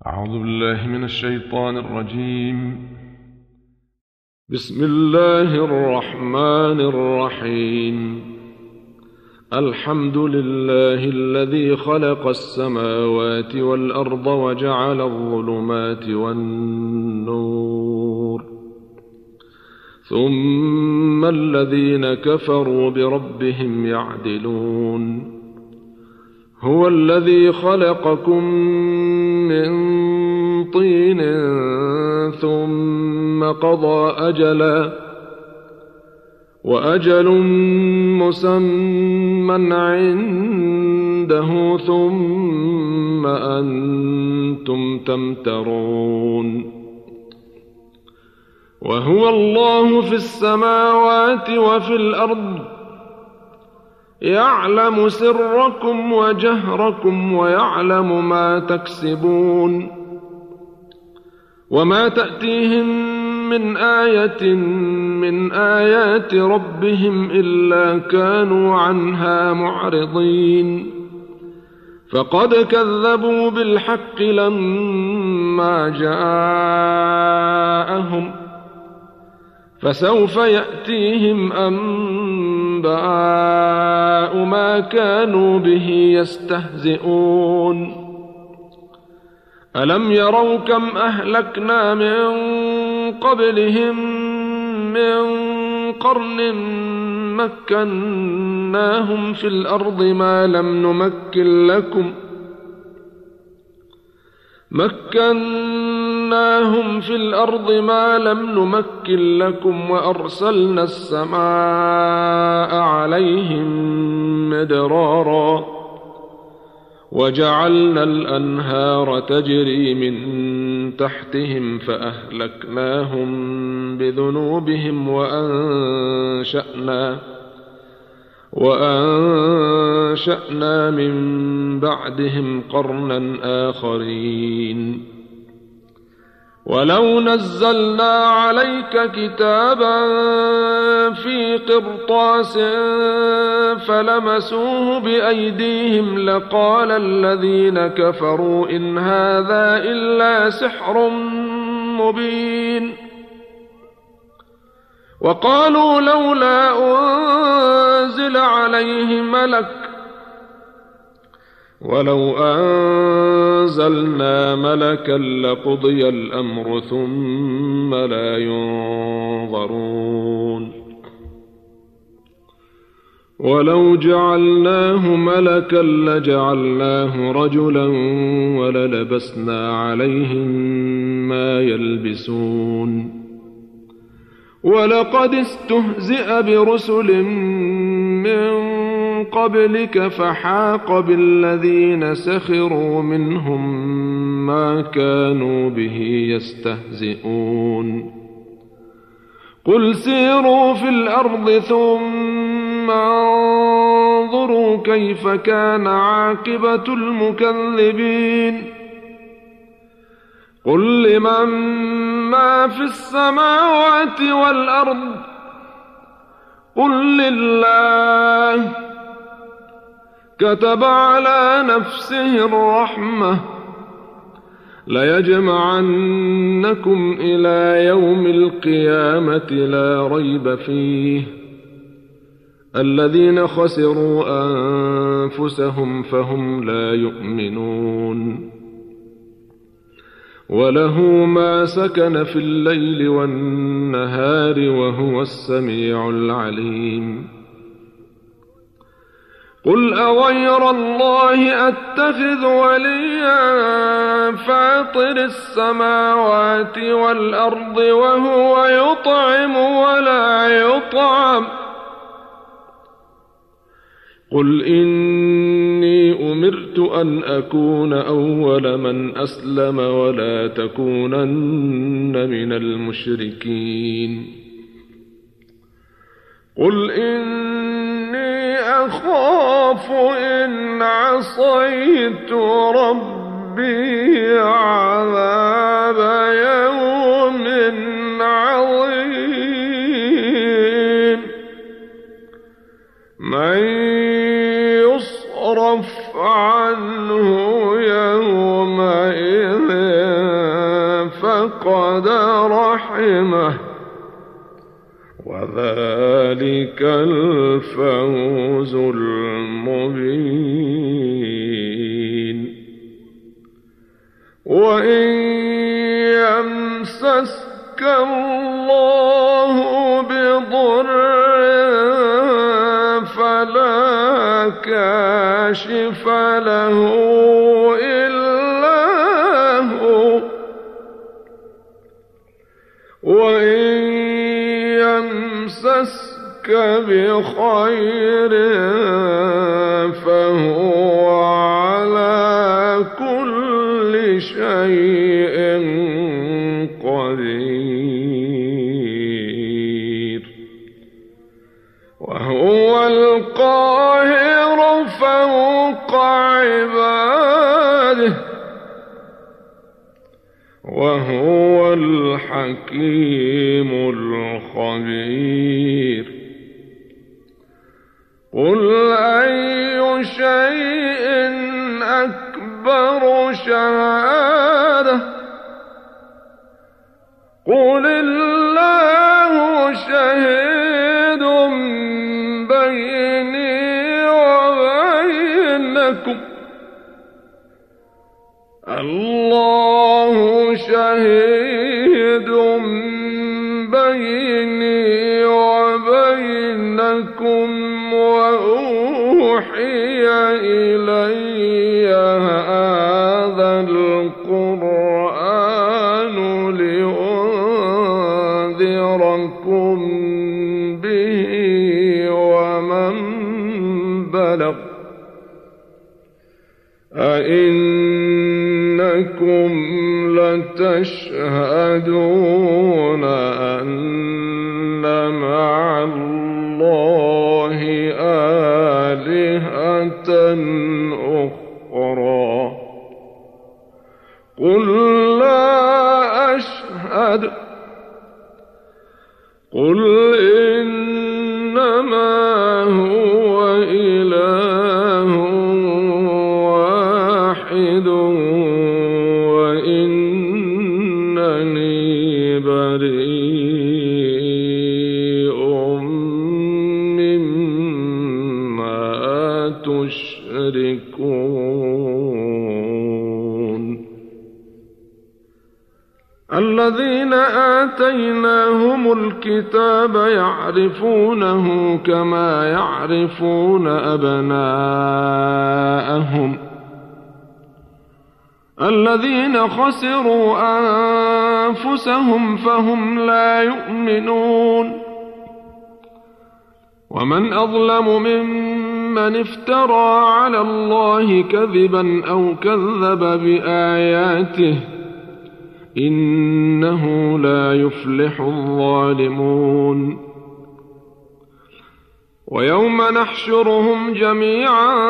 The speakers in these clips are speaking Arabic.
أعوذ بالله من الشيطان الرجيم. بسم الله الرحمن الرحيم. الحمد لله الذي خلق السماوات والأرض وجعل الظلمات والنور، ثم الذين كفروا بربهم يعدلون. هو الذي خلقكم من طين ثم قضى أجلا، وأجل مسمى عنده، ثم أنتم تمترون. وهو الله في السماوات وفي الأرض، يعلم سركم وجهركم ويعلم ما تكسبون. وما تأتيهم من آية من آيات ربهم إلا كانوا عنها معرضين. فقد كذبوا بالحق لما جاءهم، فسوف يأتيهم أنباء ما كانوا به يستهزئون. ألم يروا كم أهلكنا من قبلهم من قرن مكناهم في الأرض ما لم نمكن لكم وأرسلنا السماء عليهم مدرارا، وجعلنا الأنهار تجري من تحتهم فأهلكناهم بذنوبهم وأنشأنا من بعدهم قرنا آخرين. ولو نزلنا عليك كتابا في قرطاس فلمسوه بأيديهم لقال الذين كفروا إن هذا إلا سحر مبين. وقالوا لولا أنزل عليه ملك، ولو أنزلنا ملكا لقضي الأمر ثم لا ينظرون. ولو جعلناه ملكا لجعلناه رجلا وللبسنا عليهم ما يلبسون. ولقد استهزئ برسل من قبلك فحاق بالذين سخروا منهم ما كانوا به يستهزئون. قل سيروا في الأرض ثم انظروا كيف كان عاقبة المكذبين. قل لمن ما في السماوات والأرض، قل لله. كتب على نفسه الرحمة ليجمعنكم إلى يوم القيامة لا ريب فيه. الذين خسروا أنفسهم فهم لا يؤمنون. وله ما سكن في الليل والنهار وهو السميع العليم. قل أغير الله أتخذ وليا فاطر السماوات والأرض وهو يطعم ولا يطعم. قل إني أمرت أن أكون أول من أسلم ولا تكونن من المشركين. قل إني أخاف إن عصيت ربي عذاب يوم عظيم. من يصرف عنه يومئذ فقد رحمه وذلك الفوز المبين. وإن يمسسك الله بضر فلا كاشف له إلا هو وإن يمسسك بخير فهو على كل شيء قدير. وهو القاهر فوق عباده وهو الحكيم الخبير. قل أي شيء أكبر شهادة قل الله شهيد بيني وبينكم الله شهيد بيني وبينكم وأوحي إلي هذا القرآن لأنذركم به ومن بلغ أئنكم لتشهدون أن مع الله آلهة أخرى قل لا أشهد قل إنما هو إله واحد وإنني بريء مما تشركون. الذين آتيناهم الكتاب يعرفونه كما يعرفون أبناءهم الذين خسروا أنفسهم فهم لا يؤمنون. ومن أظلم ممن افترى على الله كذبا أو كذب بآياته إنه لا يفلح الظالمون. ويوم نحشرهم جميعا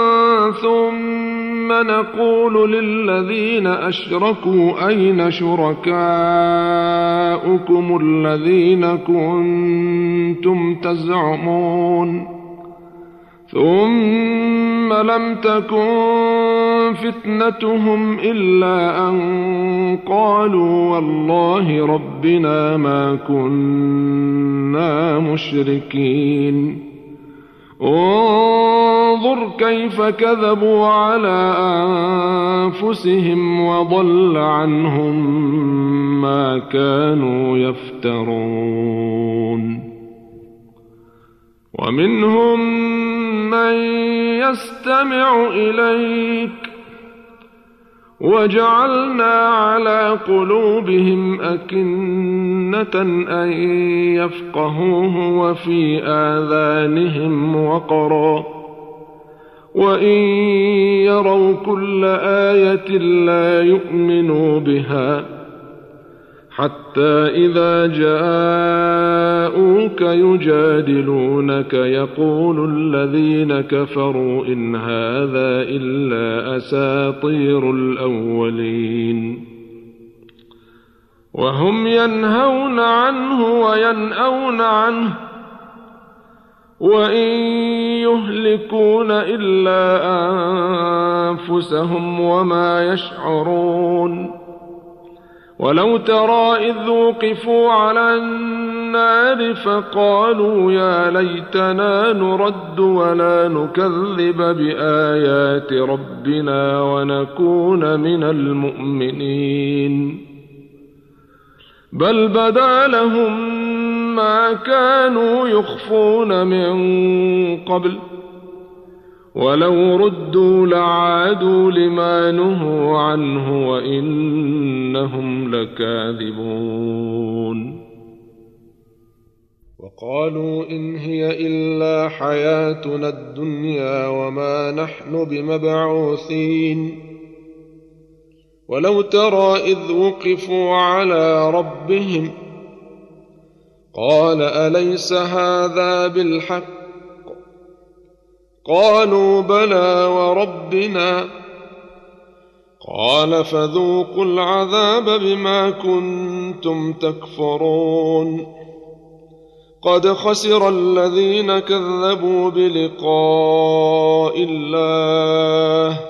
ثم نقول للذين أشركوا أين شركاؤكم الذين كنتم تزعمون ثم لم تكن فتنتهم إلا أن قالوا والله ربنا ما كنا مشركين. انظر كيف كذبوا على أنفسهم وضل عنهم ما كانوا يفترون. ومنهم من يستمع إليك وجعلنا على قلوبهم أكنة أن يفقهوه وفي آذانهم وقرا وإن يروا كل آية لا يؤمنوا بها حتى إذا جاءوك يجادلونك يقول الذين كفروا إن هذا إلا أساطير الأولين. وهم ينهون عنه وينأون عنه وإن يهلكون إلا أنفسهم وما يشعرون. ولو ترى إذ وقفوا على النار فقالوا يا ليتنا نرد ولا نكذب بآيات ربنا ونكون من المؤمنين بل بدا لهم ما كانوا يخفون من قبل ولو ردوا لعادوا لما نهوا عنه وإنهم لكاذبون وقالوا إن هي إلا حياتنا الدنيا وما نحن بمبعوثين ولو ترى إذ وقفوا على ربهم قال أليس هذا بالحق قالوا بلى وربنا قال فذوقوا العذاب بما كنتم تكفرون قد خسر الذين كذبوا بلقاء الله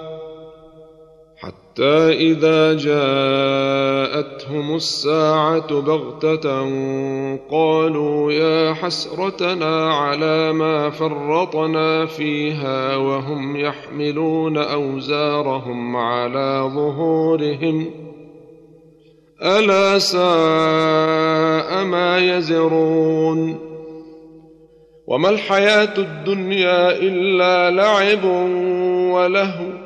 حتى إذا جاءتهم الساعة بغتة قالوا يا حسرتنا على ما فرطنا فيها وهم يحملون أوزارهم على ظهورهم ألا ساء ما يزرون وما الحياة الدنيا إلا لعب ولهو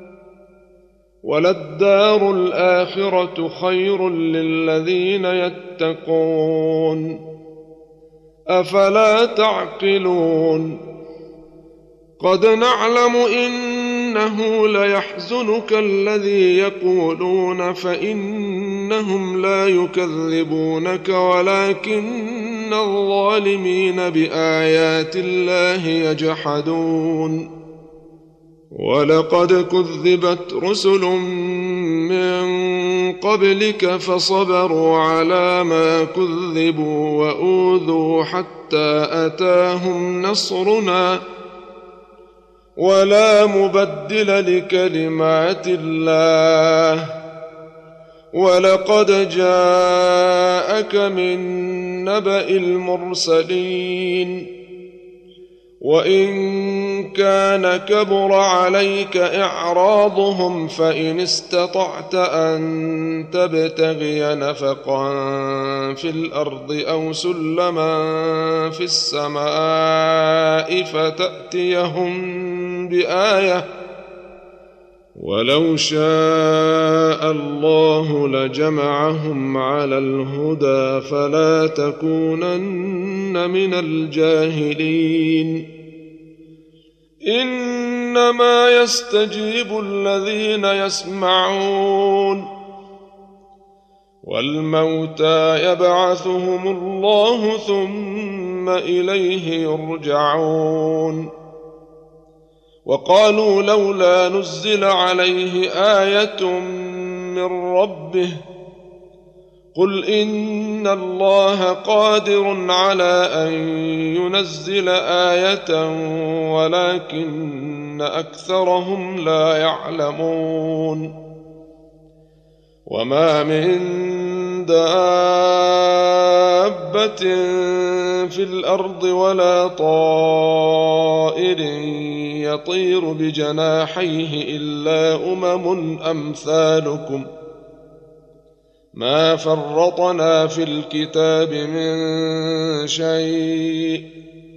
وللدار الآخرة خير للذين يتقون أفلا تعقلون قد نعلم إنه ليحزنك الذي يقولون فإنهم لا يكذبونك ولكن الظالمين بآيات الله يجحدون ولقد كذبت رسل من قبلك فصبروا على ما كذبوا وأوذوا حتى أتاهم نصرنا ولا مبدل لكلمات الله ولقد جاءك من نبأ المرسلين وإن كان كبر عليك إعراضهم فإن استطعت أن تبتغي نفقا في الأرض أو سلما في السماء فتأتيهم بآية ولو شاء الله لجمعهم على الهدى فلا تكونن من الجاهلين إنما يستجيب الذين يسمعون والموتى يبعثهم الله ثم إليه يرجعون وقالوا لولا نزل عليه آية من ربه قل إن الله قادر على أن ينزل آية ولكن أكثرهم لا يعلمون وما من دابة في الأرض ولا طائر يطير بجناحيه إلا أمثالكم ما فرطنا في الكتاب من شيء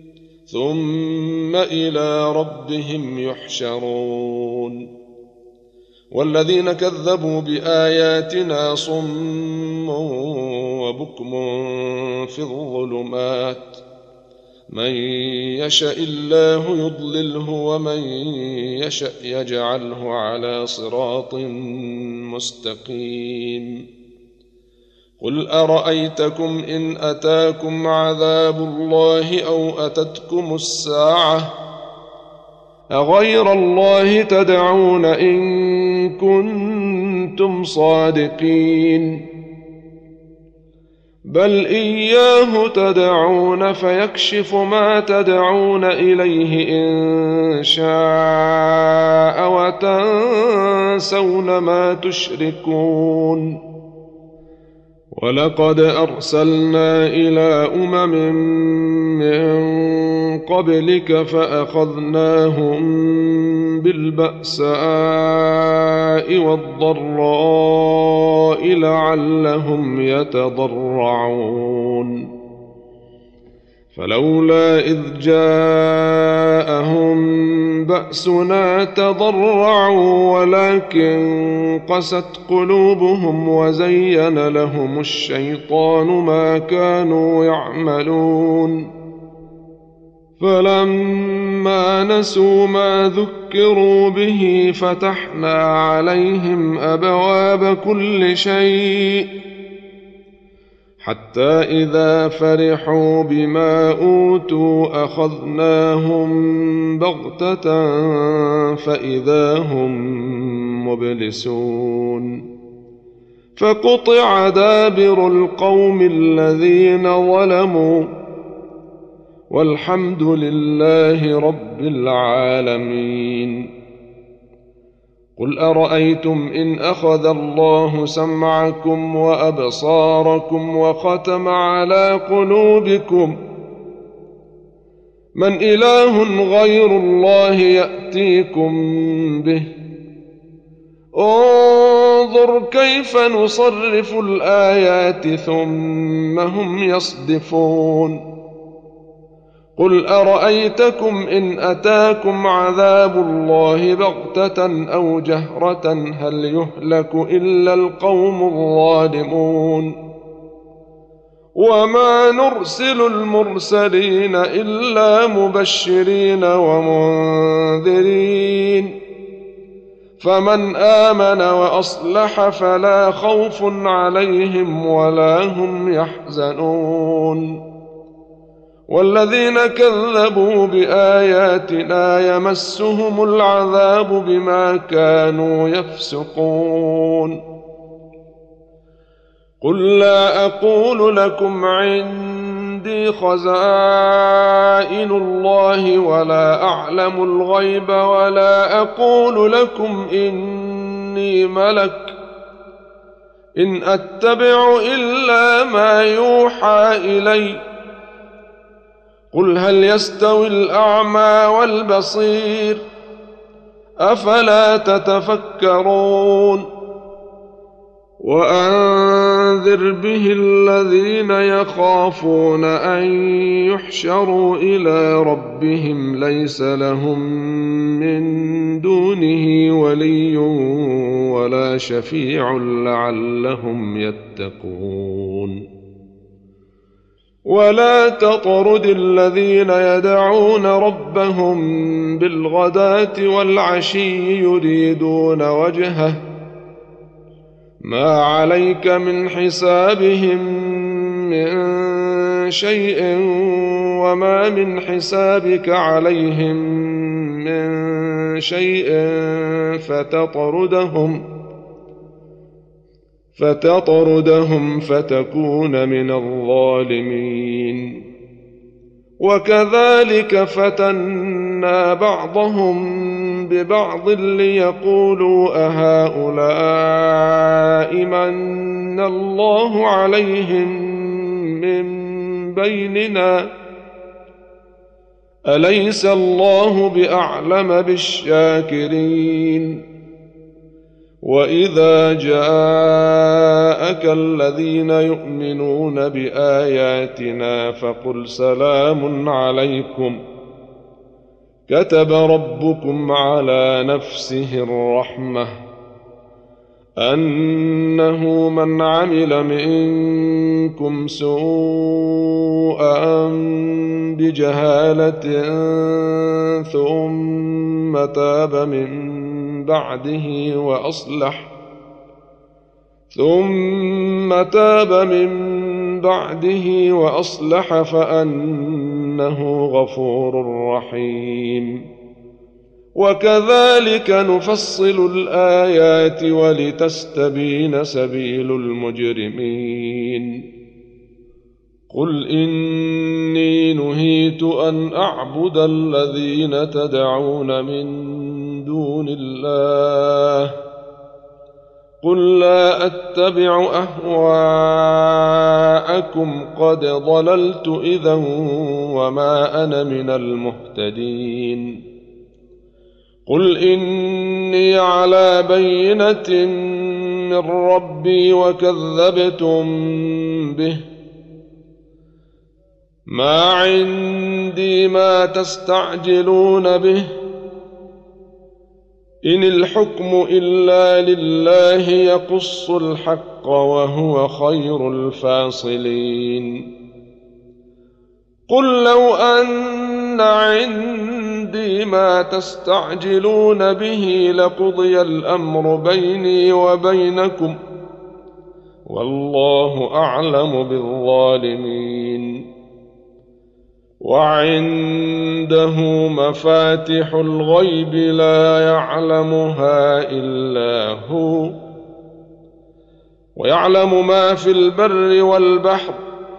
ثم إلى ربهم يحشرون والذين كذبوا بآياتنا صم وبكم في الظلمات من يشاء الله يضلله ومن يشاء يجعله على صراط مستقيم قل أرأيتكم إن أتاكم عذاب الله أو أتتكم الساعة أغير الله تدعون إن كنتم صادقين بل إياه تدعون فيكشف ما تدعون إليه إن شاء وتنسون ما تشركون ولقد أرسلنا إلى أمم من قبلك فأخذناهم بالبأساء والضراء لعلهم يتضرعون فلولا إذ جاءهم بأسنا تضرعوا ولكن قست قلوبهم وزين لهم الشيطان ما كانوا يعملون فلما نسوا ما ذكروا به فتحنا عليهم أبواب كل شيء حتى إذا فرحوا بما أوتوا أخذناهم بغتة فإذا هم مبلسون فقطع دابر القوم الذين ظلموا والحمد لله رب العالمين قل أرأيتم إن أخذ الله سمعكم وأبصاركم وختم على قلوبكم من إله غير الله يأتيكم به انظر كيف نصرف الآيات ثم هم يصدفون قل أرأيتكم إن أتاكم عذاب الله بغتة أو جهرة هل يهلك إلا القوم الظالمون وما نرسل المرسلين إلا مبشرين ومنذرين فمن آمن وأصلح فلا خوف عليهم ولا هم يحزنون والذين كذبوا بآياتنا يمسهم العذاب بما كانوا يفسقون قل لا أقول لكم عندي خزائن الله ولا أعلم الغيب ولا أقول لكم إني ملك إن أتبع إلا ما يوحى إلي قل هل يستوي الأعمى والبصير أفلا تتفكرون وأنذر به الذين يخافون أن يحشروا إلى ربهم ليس لهم من دونه ولي ولا شفيع لعلهم يتقون ولا تطرد الذين يدعون ربهم بالغداة والعشي يريدون وجهه ما عليك من حسابهم من شيء وما من حسابك عليهم من شيء فتطردهم فتكون من الظالمين وكذلك فتنا بعضهم ببعض ليقولوا أهؤلاء من الله عليهم من بيننا أليس الله بأعلم بالشاكرين وإذا جاءك الذين يؤمنون بآياتنا فقل سلام عليكم كتب ربكم على نفسه الرحمة أنه من عمل منكم سوءا بجهالة ثم تاب من بعده وأصلح فأنه غفور رحيم وكذلك نفصل الآيات ولتستبين سبيل المجرمين قل إني نهيت أن أعبد الذين تدعون من دون الله قل لا أتبع أهواءكم قد ضللت إذا وما أنا من المهتدين. قل إني على بينة من ربي وكذبتم به، ما عندي ما تستعجلون به، إن الحكم إلا لله يقص الحق وهو خير الفاصلين. قل لو أن عندي ما تستعجلون به لقضي الأمر بيني وبينكم والله أعلم بالظالمين. وعنده مفاتح الغيب لا يعلمها إلا هو، ويعلم ما في البر والبحر،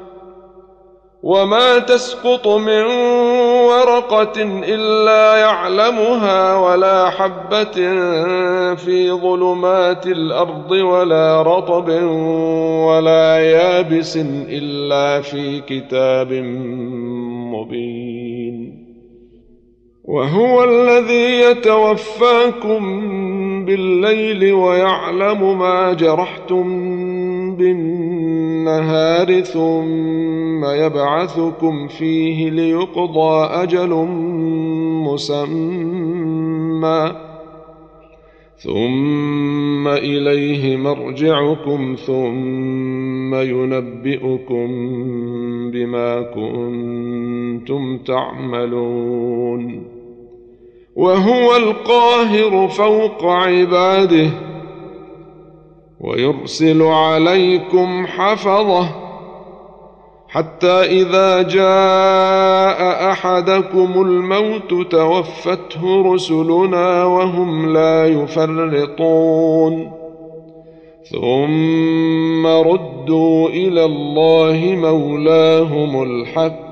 وما تسقط من ورقة إلا يعلمها، ولا حبة في ظلمات الأرض ولا رطب ولا يابس إلا في كتاب مبين. وهو الذي يتوفاكم بالليل ويعلم ما جرحتم بالنهار ثم يبعثكم فيه ليقضى أجل مسمى ثم إليه مرجعكم ثم ينبئكم بما كنتم تعملون. وهو القاهر فوق عباده ويرسل عليكم حفظه حتى إذا جاء أحدكم الموت توفته رسلنا وهم لا يفرطون ثم ردوا إلى الله مولاهم الحق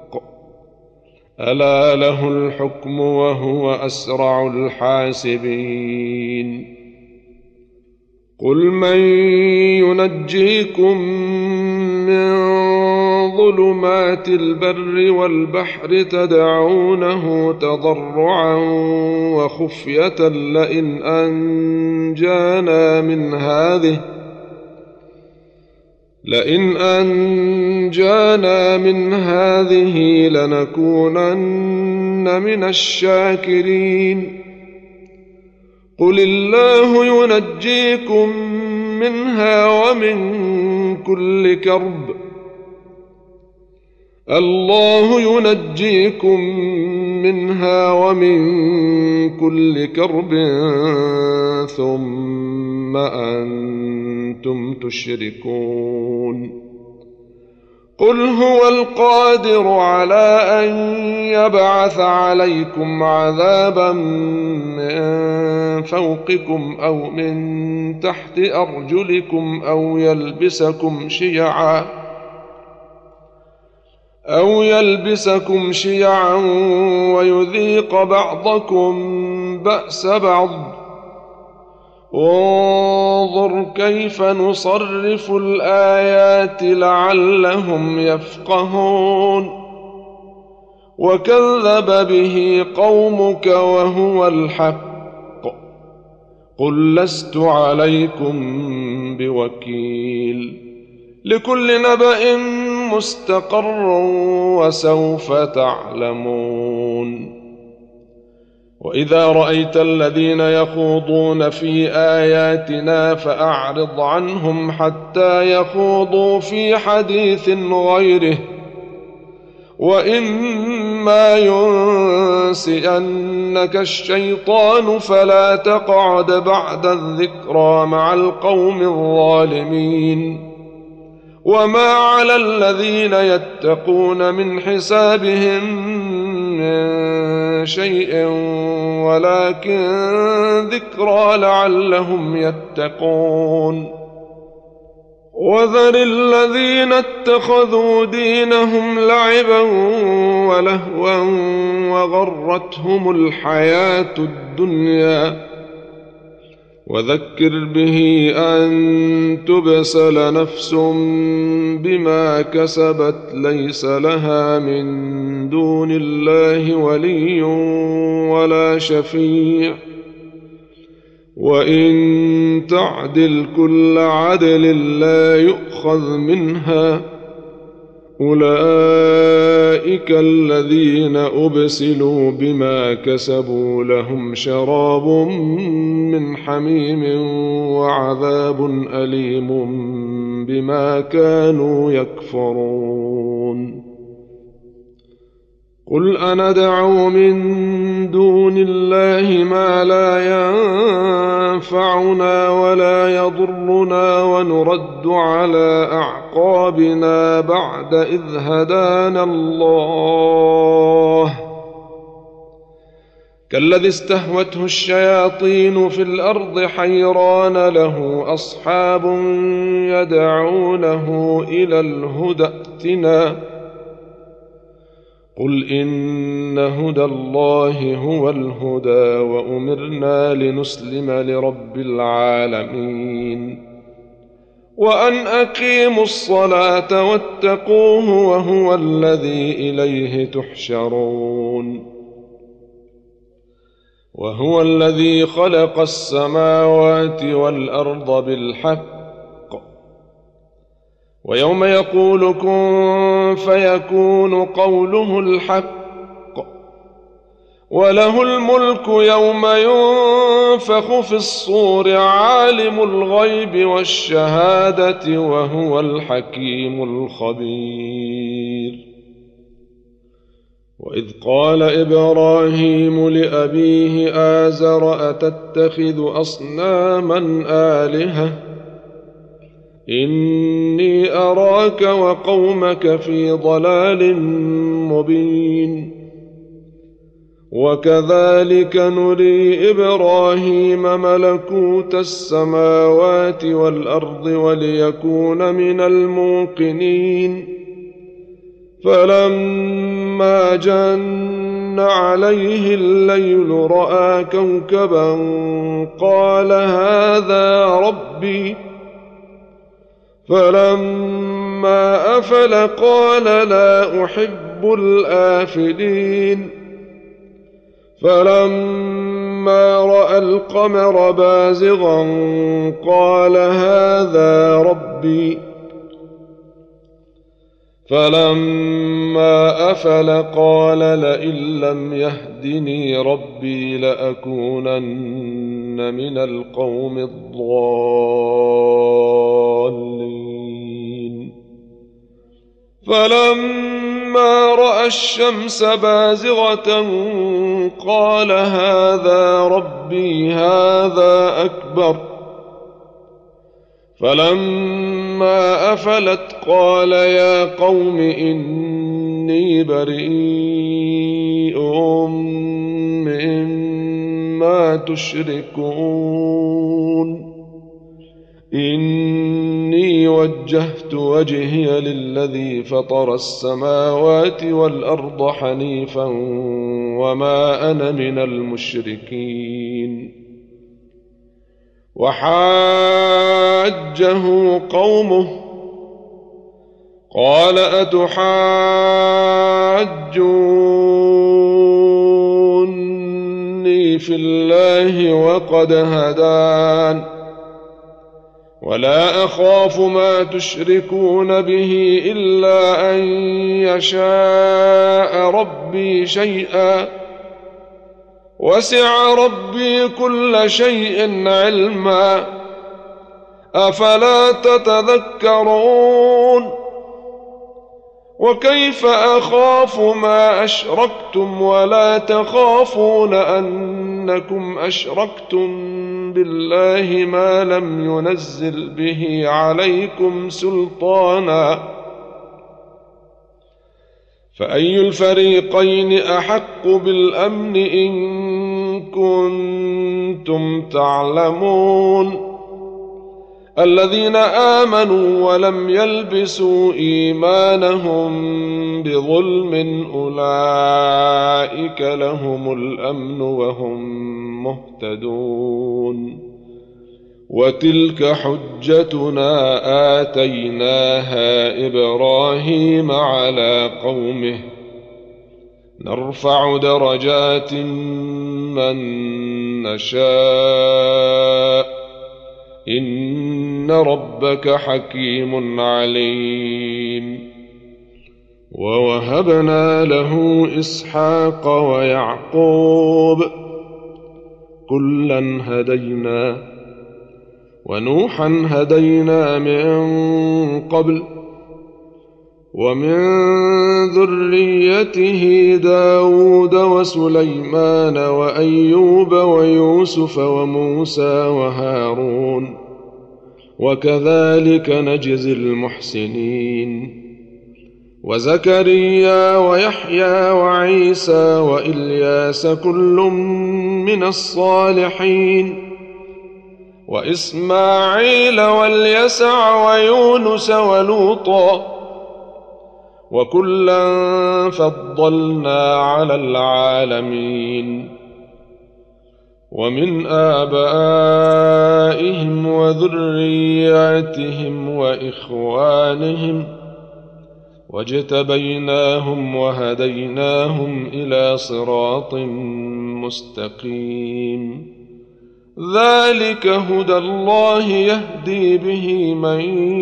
ألا له الحكم وهو أسرع الحاسبين. قل من ينجيكم من ظلمات البر والبحر تدعونه تضرعا وخفية لئن أنجانا من هذه لنكونن من الشاكرين. قل الله ينجيكم منها ومن كل كرب ثم أنتم تشركون. قل هو القادر على أن يبعث عليكم عذابا من فوقكم أو من تحت أرجلكم أو يلبسكم شيعا ويذيق بعضكم بأس بعض. انظر كيف نصرف الآيات لعلهم يفقهون. وكذب به قومك وهو الحق قل لست عليكم بوكيل. لكل نبأ مستقر وسوف تعلمون. وإذا رأيت الذين يخوضون في آياتنا فأعرض عنهم حتى يخوضوا في حديث غيره وإما ينسئنك الشيطان فلا تقعد بعد الذكرى مع القوم الظالمين. وما على الذين يتقون من حسابهم من شيء ولكن ذكرى لعلهم يتقون. وذر الذين اتخذوا دينهم لعبا ولهوا وغرتهم الحياة الدنيا وذكر به أن تبسل نفس بما كسبت ليس لها من دون الله ولي ولا شفيع، وإن تعدل كل عدل لا يؤخذ منها. أولئك الذين أبسلوا بما كسبوا لهم شراب من حميم وعذاب أليم بما كانوا يكفرون. قل أندعو من دون الله ما لا ينفعنا ولا يضرنا ونرد على أعقابنا بعد إذ هدانا الله، كالذي استهوته الشياطين في الأرض حيران له أصحاب يدعونه إلى الهدى ائتنا. قل إن هدى الله هو الهدى وأمرنا لنسلم لرب العالمين وأن أقيموا الصلاة واتقوه وهو الذي إليه تحشرون. وهو الذي خلق السماوات والأرض بالحق، ويوم يقول كن فيكون قوله الحق، وله الملك يوم ينفخ في الصور عالم الغيب والشهادة وهو الحكيم الخبير. وإذ قال إبراهيم لأبيه آزر أتتخذ أصناما آلهة إني أراك وقومك في ضلال مبين. وكذلك نري إبراهيم ملكوت السماوات والأرض وليكون من الموقنين. فلما جن عليه الليل رأى كوكبا قال هذا ربي، فلما أفل قال لا أحب الآفلين. فلما رأى القمر بازغا قال هذا ربي، فلما أفل قال لئن لم يهدني ربي لأكونن من القوم الضالين. فلما رأى الشمس بازغة قال هذا ربي هذا أكبر. فلما أفلت قال يا قوم إني بريء مما تشركون. إني وجهت وجهي للذي فطر السماوات والأرض حنيفا وما أنا من المشركين. وحاجه قومه قال أتحاجوني في الله وقد هدان ولا أخاف ما تشركون به إلا أن يشاء ربي شيئا وسع ربي كل شيء علما أفلا تتذكرون. وكيف أخاف ما أشركتم ولا تخافون أنكم أشركتم بالله ما لم ينزل به عليكم سلطانا فأي الفريقين أحق بالأمن إن كنتم تعلمون. الذين آمنوا ولم يلبسوا إيمانهم بظلم أولئك لهم الأمن وهم مهتدون. وتلك حجتنا آتيناها إبراهيم على قومه نرفع درجات من نشاء إن ربك حكيم عليم. ووهبنا له إسحاق ويعقوب كلا هدينا ونوحا هدينا من قبل ومن ذريته داود وسليمان وأيوب ويوسف وموسى وهارون وكذلك نجزي المحسنين. وزكريا ويحيى وعيسى وإلياس كل من الصالحين وإسماعيل واليسع ويونس ولوطا وكلا فضلنا على العالمين. ومن آبائهم وذرياتهم وإخوانهم واجتبيناهم وهديناهم إلى صراط مستقيم. ذلك هدى الله يهدي به من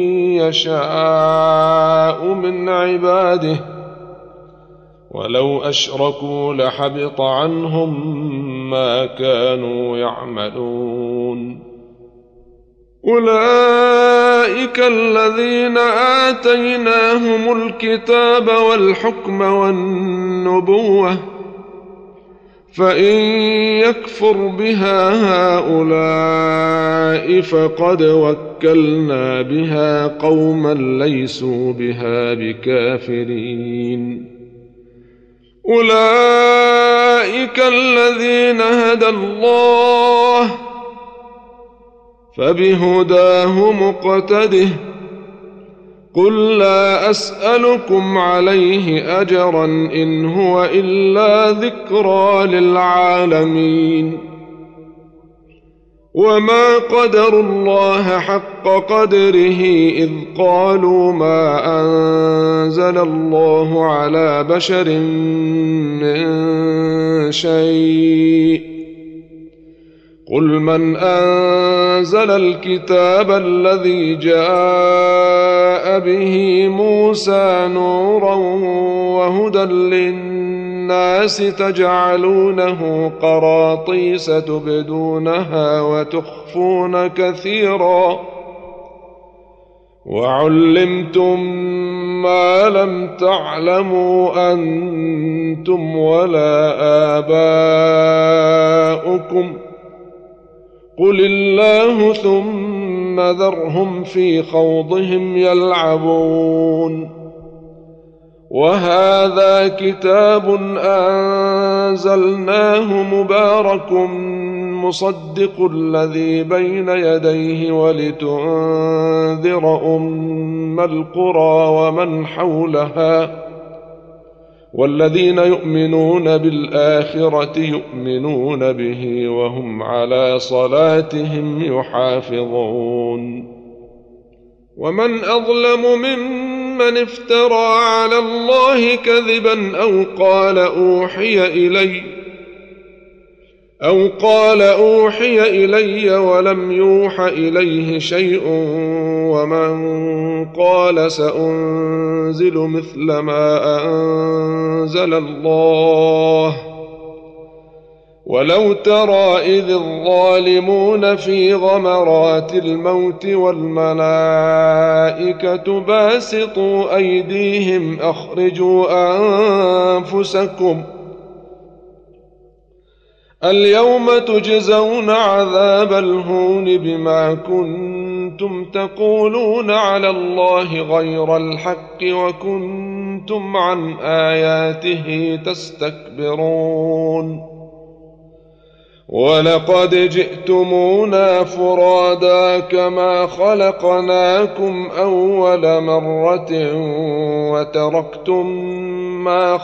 يشاء من عباده ولو أشركوا لحبط عنهم ما كانوا يعملون. أولئك الذين آتيناهم الكتاب والحكم والنبوة فإن يكفر بها هؤلاء فقد وكلنا بها قوما ليسوا بها بكافرين. أولئك الذين هدى الله فبهداه مقتده قل لا أسألكم عليه أجرا إن هو إلا ذكرى للعالمين. وما قدروا الله حق قدره إذ قالوا ما أنزل الله على بشر من شيء قل من أنزل الكتاب الذي جاء به موسى نورا وهدى للناس تجعلونه قراطيس تبدونها وتخفون كثيرا وعلمتم ما لم تعلموا أنتم ولا آباؤكم قل الله ثم ذرهم في خوضهم يلعبون. وهذا كتاب أنزلناه مبارك مصدق الذي بين يديه ولتنذر أم القرى ومن حولها والذين يؤمنون بالآخرة يؤمنون به وهم على صلاتهم يحافظون. ومن أظلم ممن افترى على الله كذبا أو قال أوحي إلي ولم يوح إليه شيء ومن قال سأنزل مثل ما أنزل الله ولو ترى إذ الظالمون في غمرات الموت والملائكة باسطوا أيديهم أخرجوا أنفسكم اليوم تجزون عذاب الهون بما كنتم تقولون على الله غير الحق وكنتم عن آياته تستكبرون. ولقد جئتمونا فرادا كما خلقناكم أول مرة وتركتم ما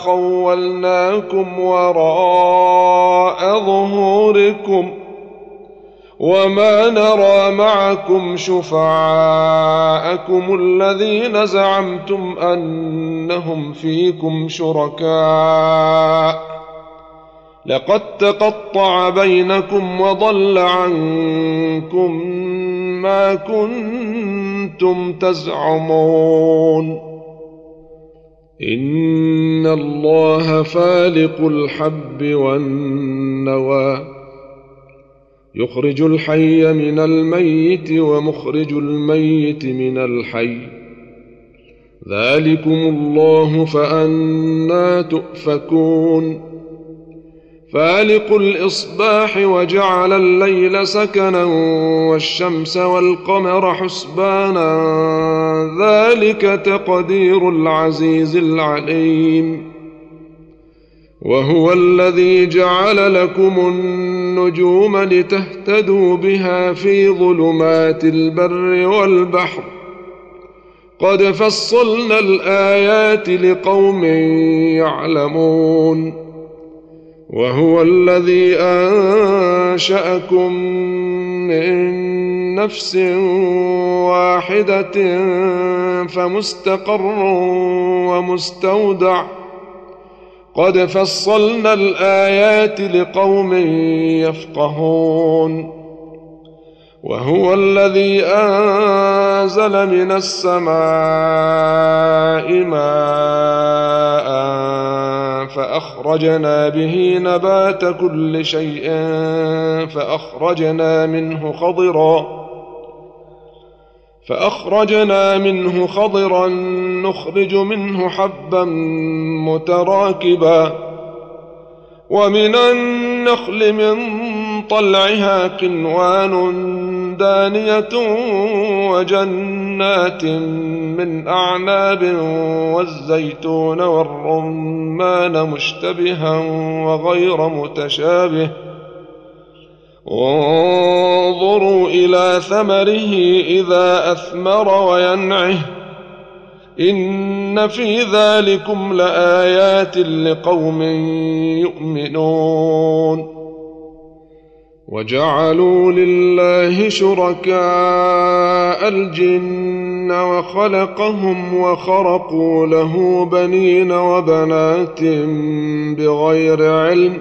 خولناكم وراء ظهوركم وما نرى معكم شفعاءكم الذين زعمتم أنهم فيكم شركاء لقد تقطع بينكم وضل عنكم ما كنتم تزعمون إن الله فالق الحب والنوى يخرج الحي من الميت ومخرج الميت من الحي ذلكم الله فأنى تؤفكون فالق الإصباح وجعل الليل سكنا والشمس والقمر حسبانا ذلك تقدير العزيز العليم وهو الذي جعل لكم النجوم لتهتدوا بها في ظلمات البر والبحر قد فصلنا الآيات لقوم يعلمون وهو الذي أنشأكم من نفس واحدة فمستقر ومستودع قد فصلنا الآيات لقوم يفقهون وهو الذي أنزل من السماء ماء فأخرجنا به نبات كل شيء فأخرجنا منه خضرا نخرج منه حبا متراكبا ومن النخل من طلعها قنوان دانية وجنات من أعناب والزيتون والرمان مشتبها وغير متشابه انظروا إلى ثمره إذا أثمر وينعه إن في ذلكم لآيات لقوم يؤمنون وجعلوا لله شركاء الجن وخلقهم وخرقوا له بنين وبنات بغير علم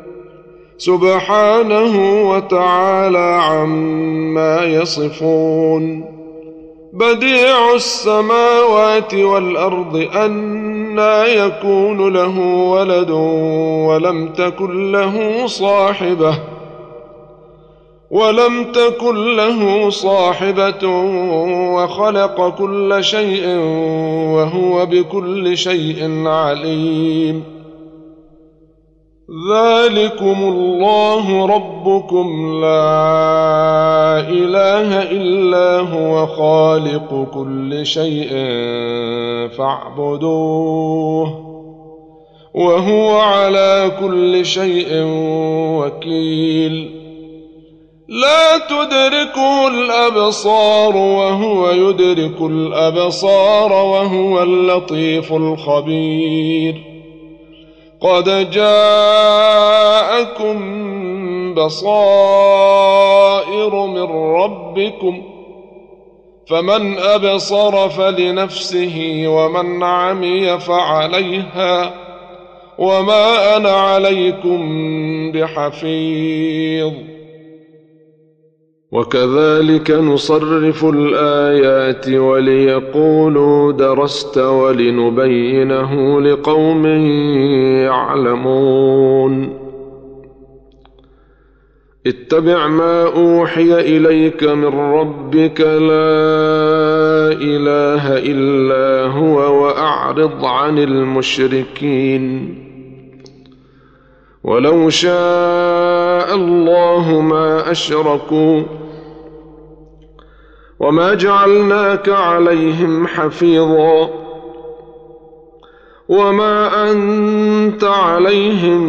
سبحانه وتعالى عما يصفون بديع السماوات والأرض أنى يكون له ولد ولم تكن له صاحبة وخلق كل شيء وهو بكل شيء عليم ذلكم الله ربكم لا إله إلا هو خالق كل شيء فاعبدوه وهو على كل شيء وكيل لا تدركه الأبصار وهو يدرك الأبصار وهو اللطيف الخبير قد جاءكم بصائر من ربكم فمن أبصر فلنفسه ومن عمي فعليها وما أنا عليكم بحفيظ وكذلك نصرف الآيات وليقولوا درست ولنبينه لقوم يعلمون اتبع ما أوحي إليك من ربك لا إله إلا هو وأعرض عن المشركين ولو شاء الله ما أشركوا وما جعلناك عليهم حفيظا وما أنت عليهم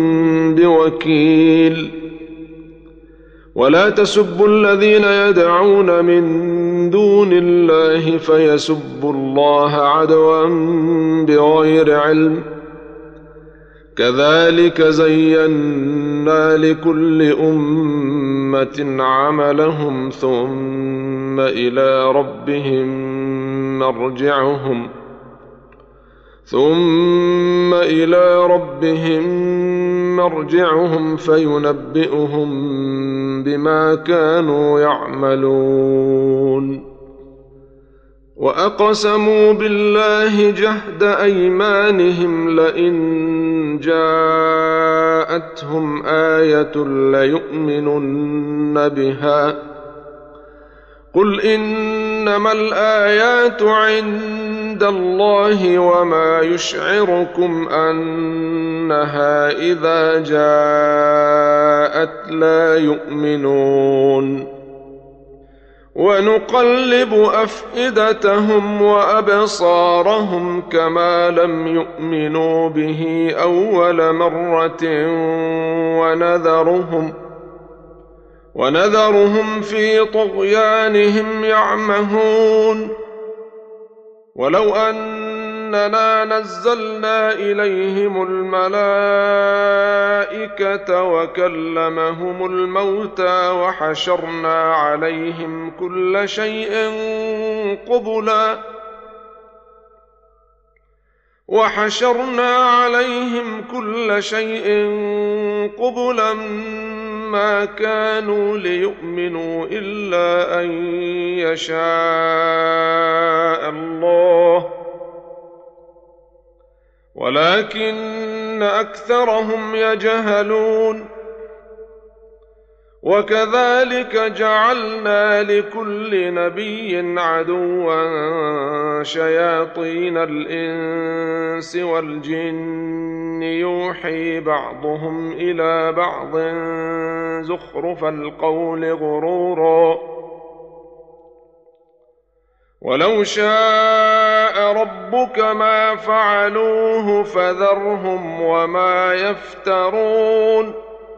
بوكيل ولا تسبوا الذين يدعون من دون الله فيسبوا الله عدوا بغير علم كذلك زينا لكل أمة أمة عملهم ثم إلى ربهم مرجعهم فينبئهم بما كانوا يعملون. وأقسموا بالله جهد أيمانهم لئن جاءتهم آية ليؤمنن بها قل إنما الآيات عند الله وما يشعركم أنها إذا جاءت لا يؤمنون. ونقلب أفئدتهم وأبصارهم كما لم يؤمنوا به أول مرة ونذرهم في طغيانهم يعمهون. ولو أننا نزلنا إليهم الملائكة وكلمهم الموتى وحشرنا عليهم كل شيء قبلا ما كانوا ليؤمنوا إلا أن يشاء الله ولكن أكثرهم يجهلون. وكذلك جعلنا لكل نبي عدوا شياطين الإنس والجن يوحي بعضهم إلى بعض زخرف القول غرورا ولو شاء ربك ما فعلوه فذرهم وما يفترون.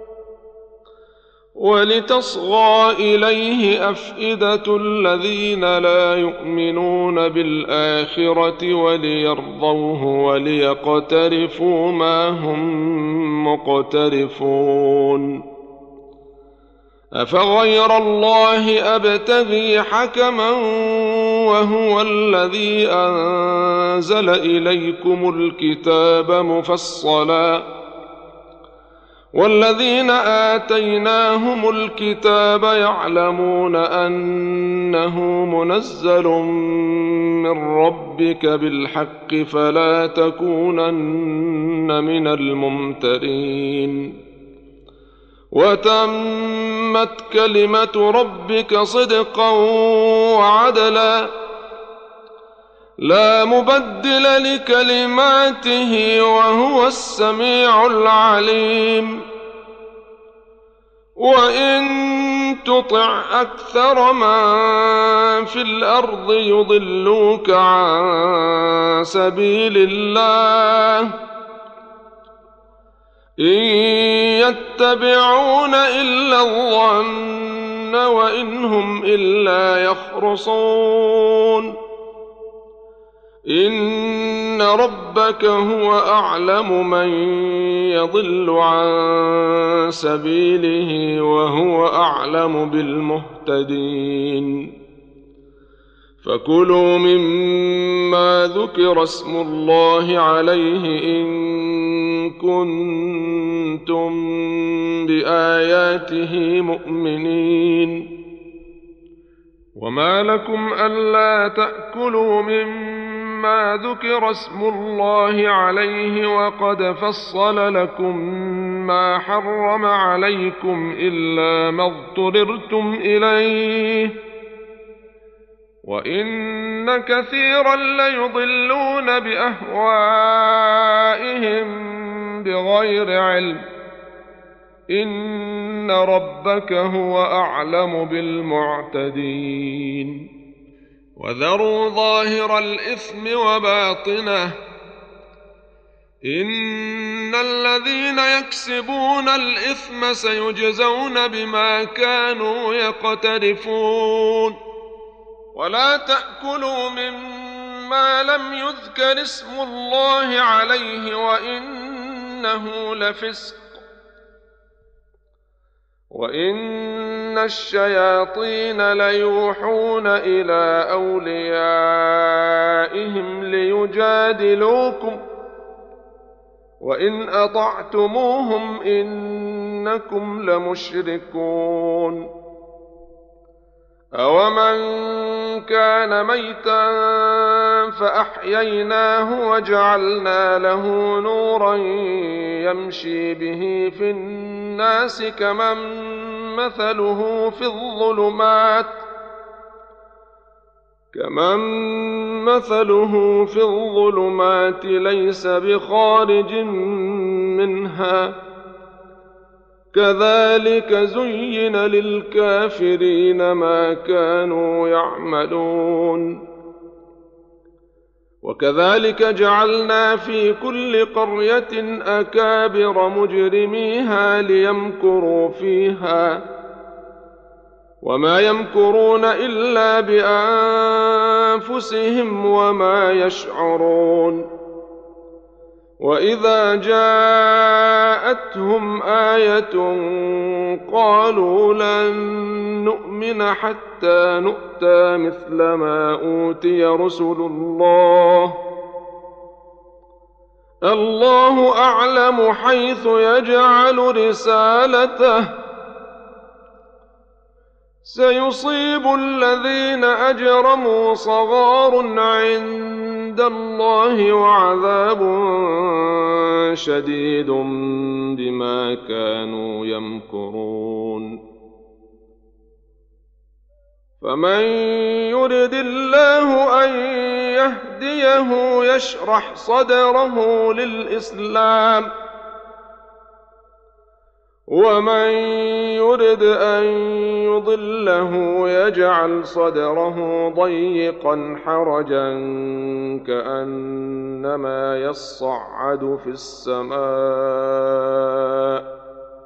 ولتصغى إليه أفئدة الذين لا يؤمنون بالآخرة وليرضوه وليقترفوا ما هم مقترفون. أفغير الله أبتغي حكما وهو الذي أنزل إليكم الكتاب مفصلا والذين آتيناهم الكتاب يعلمون أنه منزل من ربك بالحق فلا تكونن من الممترين. وتمت كلمة ربك صدقا وعدلا لا مبدل لكلماته وهو السميع العليم. وإن تطع أكثر من في الأرض يضلوك عن سبيل الله إن يتبعون إلا الظن وإن هم إلا يخرصون. إن ربك هو أعلم من يضل عن سبيله وهو أعلم بالمهتدين. فكلوا مما ذكر اسم الله عليه إن كنتم بآياته مؤمنين. وما لكم ألا تأكلوا مما ذكر اسم الله عليه وقد فصل لكم ما حرم عليكم إلا ما اضطررتم إليه وإن كثيرا ليضلون بأهوائهم بغير علم إن ربك هو أعلم بالمعتدين. وذروا ظاهر الإثم وباطنه إن الذين يكسبون الإثم سيجزون بما كانوا يقترفون. ولا تأكلوا مما لم يذكر اسم الله عليه وإنه لفسق وإن إن الشياطين ليوحون إلى أوليائهم ليجادلوكم وإن أطعتموهم إنكم لمشركون أومن كان ميتا فأحييناه وجعلنا له نورا يمشي به في الناس كمن مثله في الظلمات ليس بخارج منها كذلك زين للكافرين ما كانوا يعملون وكذلك جعلنا في كل قرية أكابر مجرميها ليمكروا فيها وما يمكرون إلا بأنفسهم وما يشعرون وإذا جاءتهم آية قالوا لن نؤمن حتى نؤتى مثل ما أوتي رسل الله أعلم حيث يجعل رسالته سيصيب الذين أجرموا صغار عند الله وعذاب شديد بما كانوا يمكرون فمن يرد الله أن يهديه يشرح صدره للإسلام ومن يرد أن يضله يجعل صدره ضيقا حرجا كأنما يصعد في السماء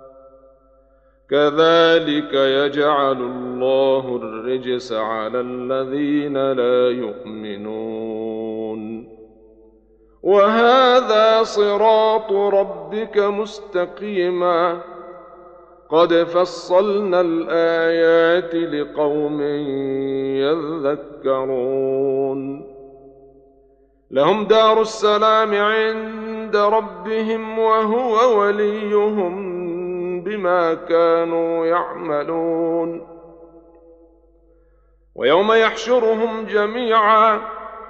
كذلك يجعل الله الرجس على الذين لا يؤمنون وهذا صراط ربك مستقيما قد فصلنا الآيات لقوم يذكرون لهم دار السلام عند ربهم وهو وليهم بما كانوا يعملون ويوم يحشرهم جميعا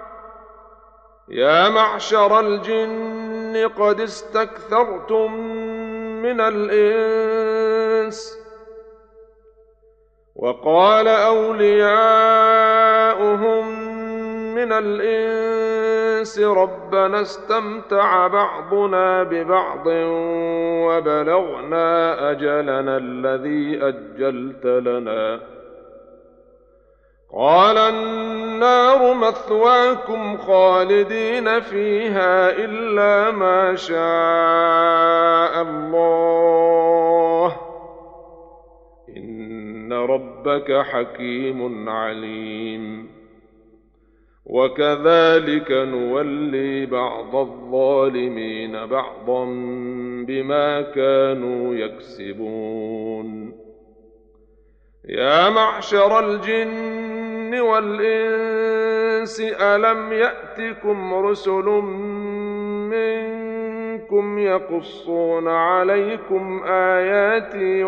يا معشر الجن قد استكثرتم من الإنس وقال أولياؤهم من الإنس ربنا استمتع بعضنا ببعض وبلغنا أجلنا الذي أجلت لنا قال النار مثواكم خالدين فيها إلا ما شاء الله إن ربك حكيم عليم وكذلك نولي بعض الظالمين بعضا بما كانوا يكسبون يا معشر الجن والإنس ألم يأتكم رسل منكم يقصون عليكم آياتي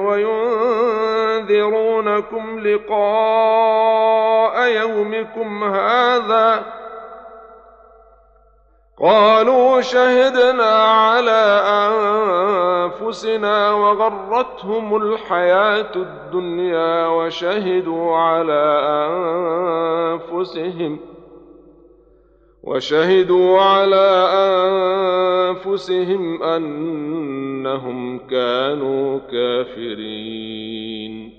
وينذرونكم لقاء يومكم هذا قالوا شهدنا على أنفسنا وغرتهم الحياة الدنيا وشهدوا على أنفسهم أنهم كانوا كافرين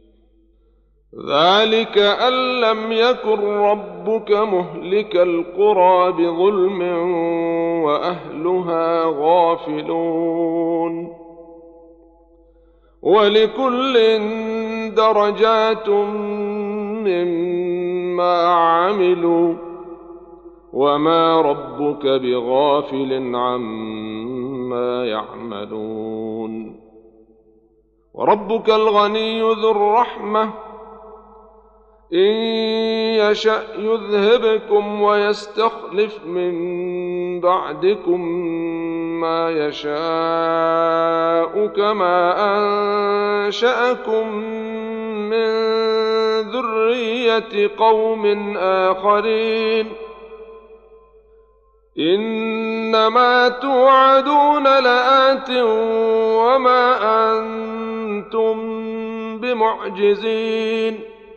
ذلك أن لم يكن ربك مهلك القرى بظلم وأهلها غافلون ولكل درجات مما عملوا وما ربك بغافل عما يعملون وربك الغني ذو الرحمة إن يشأ يذهبكم ويستخلف من بعدكم ما يشاء كما أنشأكم من ذرية قوم آخرين إنما توعدون لآت وما أنتم بمعجزين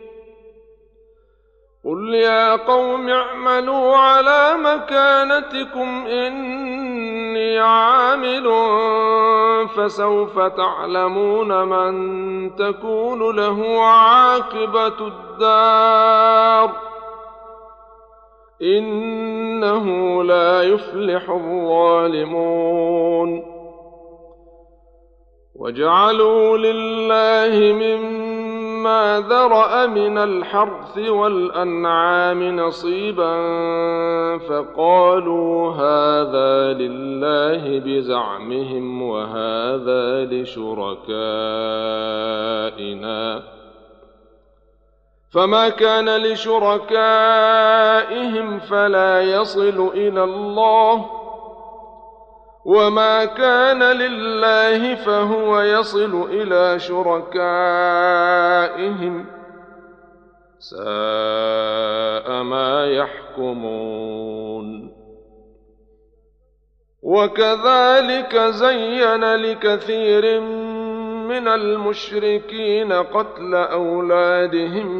قل يا قوم اعملوا على مكانتكم إني عامل فسوف تعلمون من تكون له عاقبة الدار إنه لا يفلح الظالمون وجعلوا لله مما ذرأ من الحرث والأنعام نصيبا فقالوا هذا لله بزعمهم وهذا لشركائنا فما كان لشركائهم فلا يصل إلى الله وما كان لله فهو يصل إلى شركائهم ساء ما يحكمون وكذلك زين لكثير من المشركين قتل أولادهم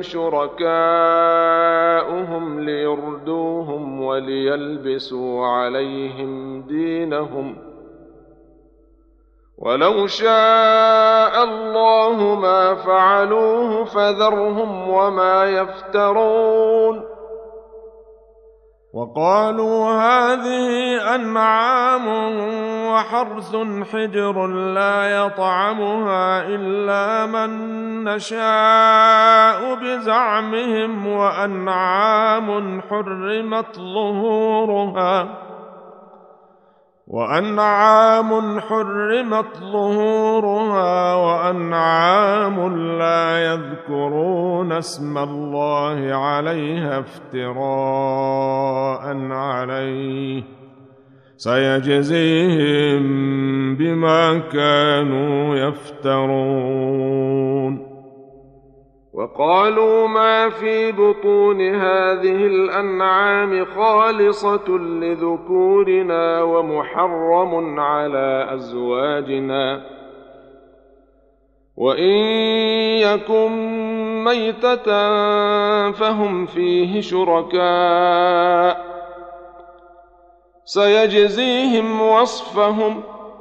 شركاؤهم ليردوهم وليلبسوا عليهم دينهم ولو شاء الله ما فعلوه فذرهم وما يفترون وقالوا هذه أنعام وحرث حجر لا يطعمها إلا من نشاء بزعمهم وأنعام حرمت ظهورها وأنعام لا يذكرون اسم الله عليها افتراء عليه سيجزيهم بما كانوا يفترون وقالوا ما في بطون هذه الأنعام خالصة لذكورنا ومحرم على أزواجنا وإن يكن ميتة فهم فيه شركاء سيجزيهم وصفهم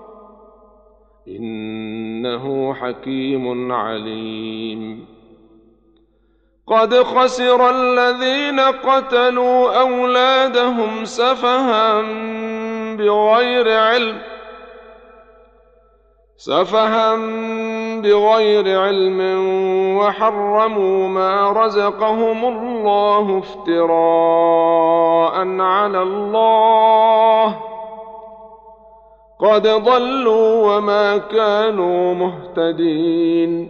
إنه حكيم عليم قد خسر الذين قتلوا أولادهم سفها بغير علم وحرموا ما رزقهم الله افتراء على الله قد ضلوا وما كانوا مهتدين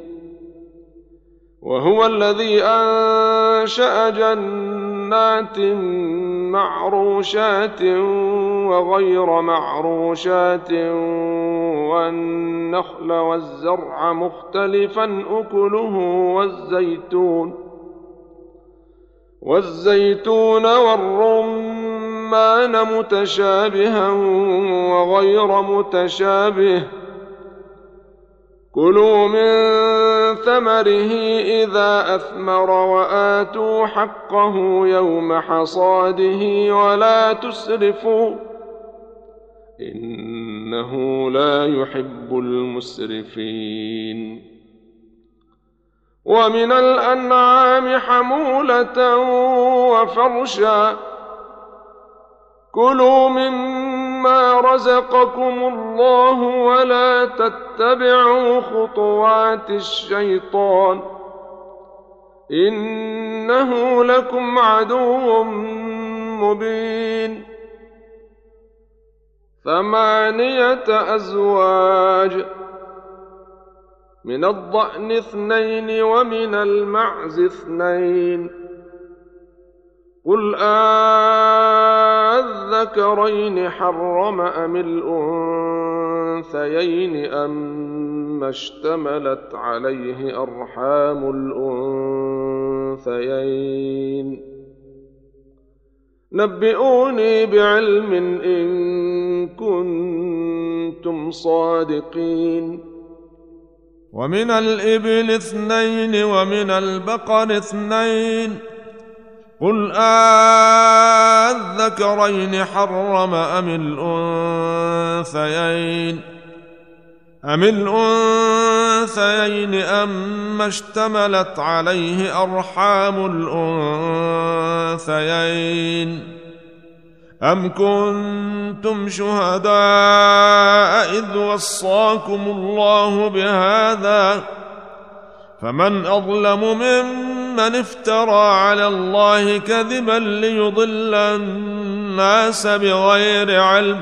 وهو الذي أنشأ جنات معروشات وغير معروشات والنخل والزرع مختلفا أكله والزيتون والرمان متشابها وغير متشابه كلوا من ثمره إذا أثمر وآتوا حقه يوم حصاده ولا تسرفوا إنه لا يحب المسرفين ومن الأنعام حمولة وفرشا كلوا مما رزقكم الله ولا تتبعوا خطوات الشيطان إنه لكم عدو مبين 8 أزواج من الضأن 2 ومن المعز 2. قل أذكرين حرم أم الأنثيين أما اشتملت عليه أرحام الأنثيين نبئوني بعلم إن كنتم صادقين. ومن الإبل 2 ومن البقر 2. قل أذكرين حرم أم الأنثيين أما اشتملت عليه أرحام الأنثيين أم كنتم شهداء إذ وصاكم الله بهذا فمن أظلم ممن افترى على الله كذبا ليضل الناس بغير علم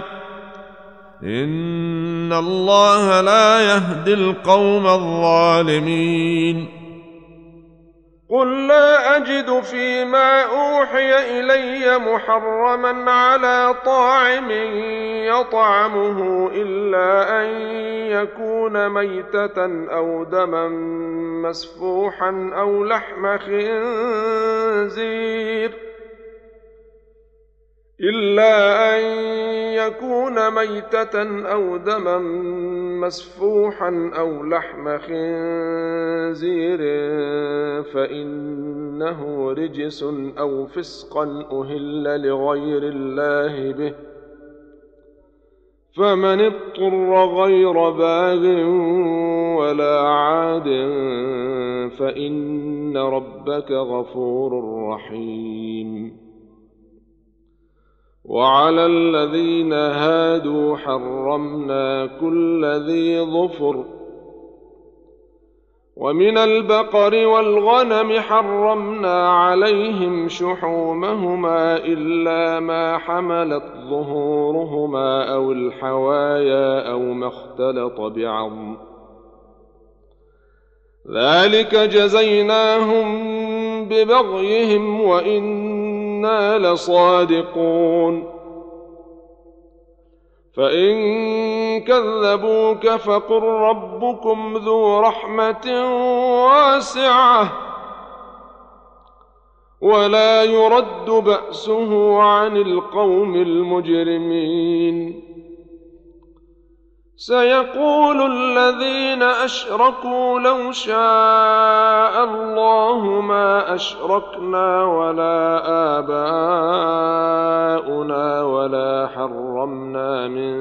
إن الله لا يهدي القوم الظالمين. قل لا أجد فيما أوحي إلي محرما على طاعم يطعمه إلا أن يكون ميتة أو دما مسفوحا أو لحم خنزير فإنه رجس أو فسقا أهل لغير الله به فمن اضطر غير باغ ولا عاد فإن ربك غفور رحيم. وعلى الذين هادوا حرمنا كل ذي ظفر ومن البقر والغنم حرمنا عليهم شحومهما إلا ما حملت ظهورهما أو الحوايا أو ما اختلط بعظم ذلك جزيناهم ببغيهم وإنا لصادقون. فإن كذبوك فقل ربكم ذو رحمة واسعة ولا يرد بأسه عن القوم المجرمين. سيقول الذين أشركوا لو شاء الله ما أشركنا ولا آباؤنا ولا حرمنا من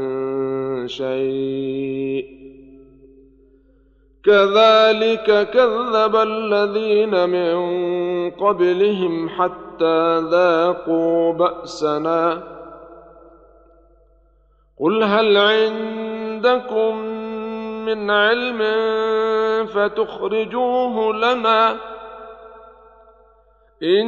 شيء كذلك كذب الذين من قبلهم حتى ذاقوا بأسنا. قل هل عندكم من علم فتخرجوه لنا إن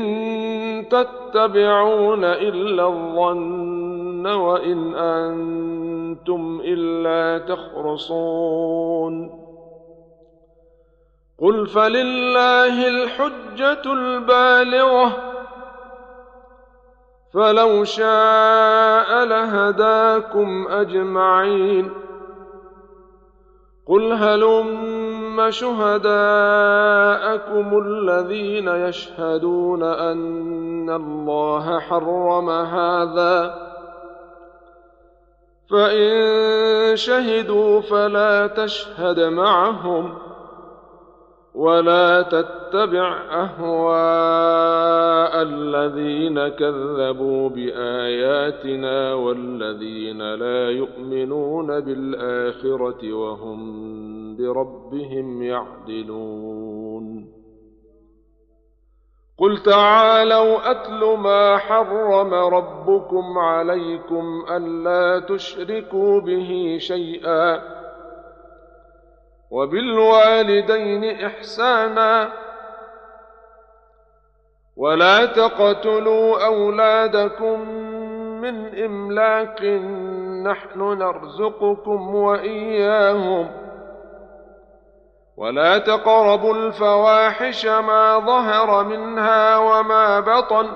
تتبعون إلا الظن وإن أنتم إلا تخرصون. قل فلله الحجة البالغة فلو شاء لهداكم أجمعين. قل هلم شهداءكم الذين يشهدون أن الله حرم هذا فإن شهدوا فلا تشهد معهم ولا تتبع أهواء الذين كذبوا بآياتنا والذين لا يؤمنون بالآخرة وهم بربهم يعدلون. قل تعالوا أتل ما حرم ربكم عليكم ألا تشركوا به شيئا وبالوالدين إحسانا ولا تقتلوا أولادكم من إملاق نحن نرزقكم وإياهم ولا تقربوا الفواحش ما ظهر منها وما بطن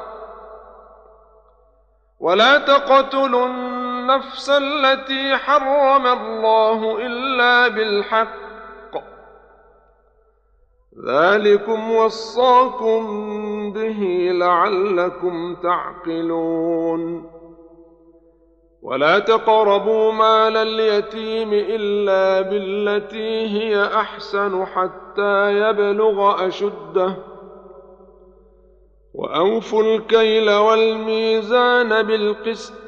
ولا تقتلوا النفس التي حرم الله إلا بالحق ذلكم وصاكم به لعلكم تعقلون ولا تقربوا مال اليتيم إلا بالتي هي أحسن حتى يبلغ أشده وأوفوا الكيل والميزان بالقسط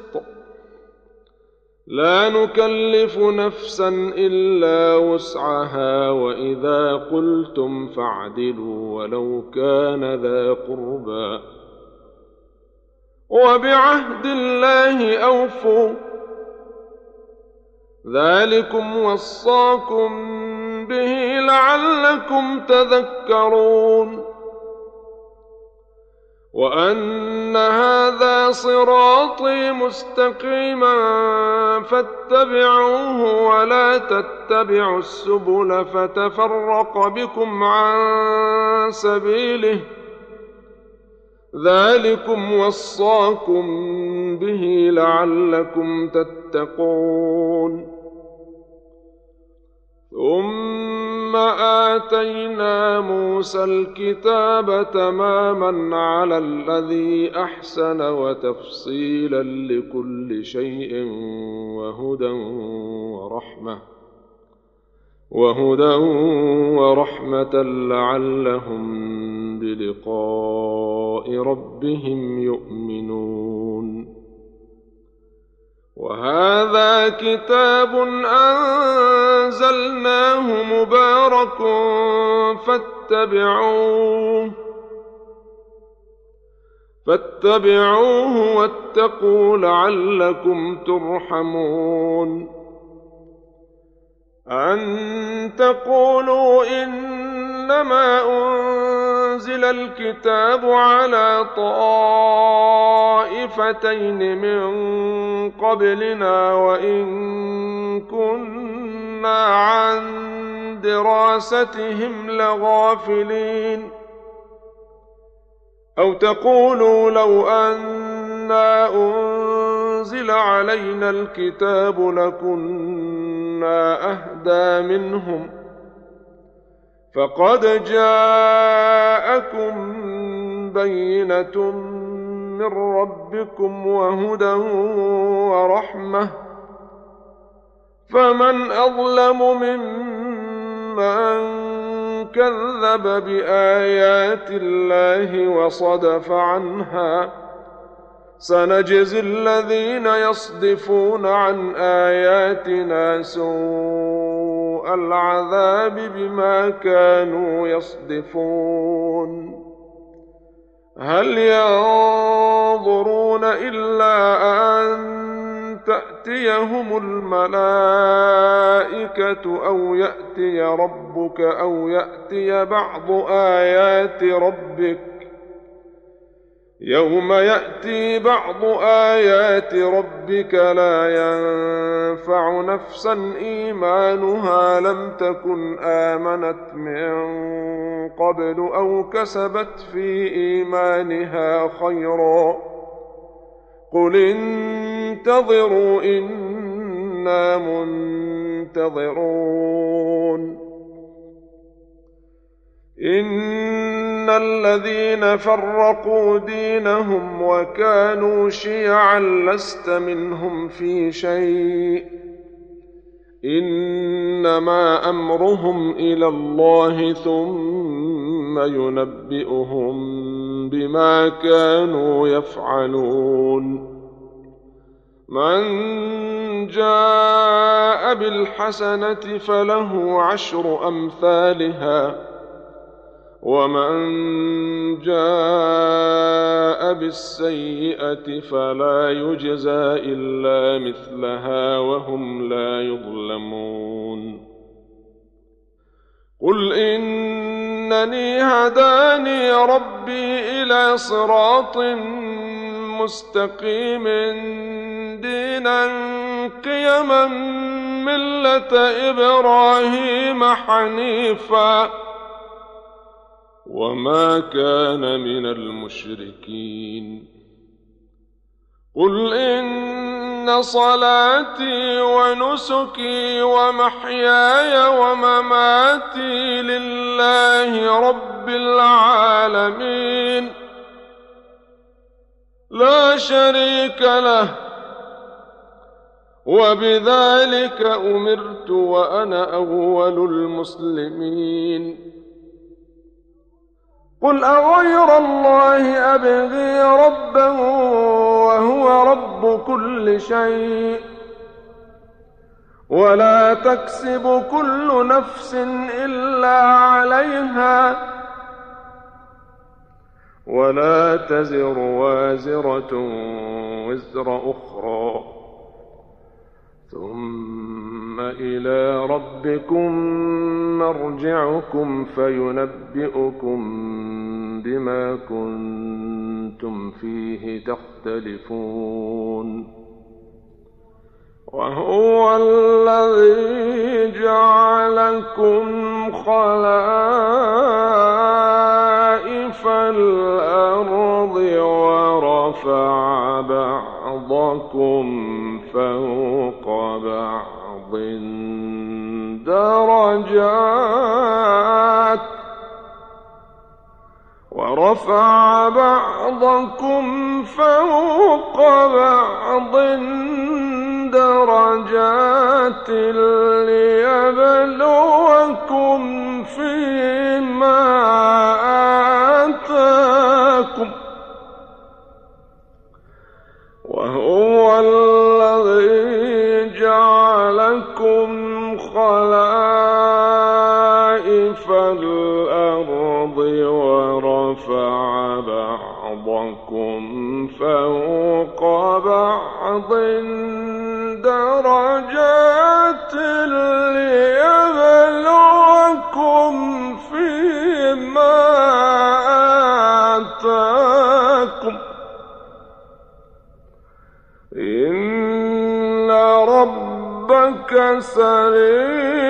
لا نكلف نفسا إلا وسعها وإذا قلتم فاعدلوا ولو كان ذا قربى وبعهد الله أوفوا ذلكم وصاكم به لعلكم تذكرون وأن هذا صراطي مستقيما فاتبعوه ولا تتبعوا السبل فتفرق بكم عن سبيله ذلكم وصاكم به لعلكم تتقون ثم آتينا موسى الكتاب تماما على الذي أحسن وتفصيلا لكل شيء وهدى ورحمة لعلهم بلقاء ربهم يؤمنون وهذا كتاب أنزلناه مبارك فاتبعوه واتقوا لعلكم ترحمون أن تقولوا إنما أنزل الكتاب على طائفتين من قبلنا وإن كنا عن دراستهم لغافلين أو تقولوا لو أنا أنزل علينا الكتاب لكنا أهدى منهم فقد جاءكم بينة من ربكم وهدى ورحمة فمن أظلم ممن كذب بآيات الله وصدف عنها سنجزي الذين يصدفون عن آياتنا سوء العذاب بما كانوا يصدفون هل ينظرون إلا أن تأتيهم الملائكة أو يأتي ربك أو يأتي بعض آيات ربك يوم يأتي بعض آيات ربك لا ينفع نفسا إيمانها لم تكن آمنت من قبل أو كسبت في إيمانها خيرا قل انتظروا إنا منتظرون إن الذين فرقوا دينهم وكانوا شيعا لست منهم في شيء إنما أمرهم إلى الله ثم ينبئهم بما كانوا يفعلون من جاء بالحسنة فله عشر أمثالها ومن جاء بالسيئة فلا يجزى إلا مثلها وهم لا يظلمون قل إنني هداني ربي إلى صراط مستقيم دينا قيما ملة إبراهيم حنيفا وما كان من المشركين قل إن صلاتي ونسكي ومحياي ومماتي لله رب العالمين لا شريك له وبذلك أمرت وأنا أول المسلمين قل أغير الله أبغي ربا وهو رب كل شيء ولا تكسب كل نفس إلا عليها ولا تزر وازرة وزر أخرى ثم إلى ربكم مرجعكم فينبئكم بما كنتم فيه تختلفون وهو الذي جعلكم خلائف الأرض ورفع بعضكم فوق بعض درجات ليبلوكم فيما آتاكم وهو الذي جعلكم خلائف الأرض ورفع بعضكم فوق بعض درجات ليبلوكم فيما آتاكم إن ربك سريع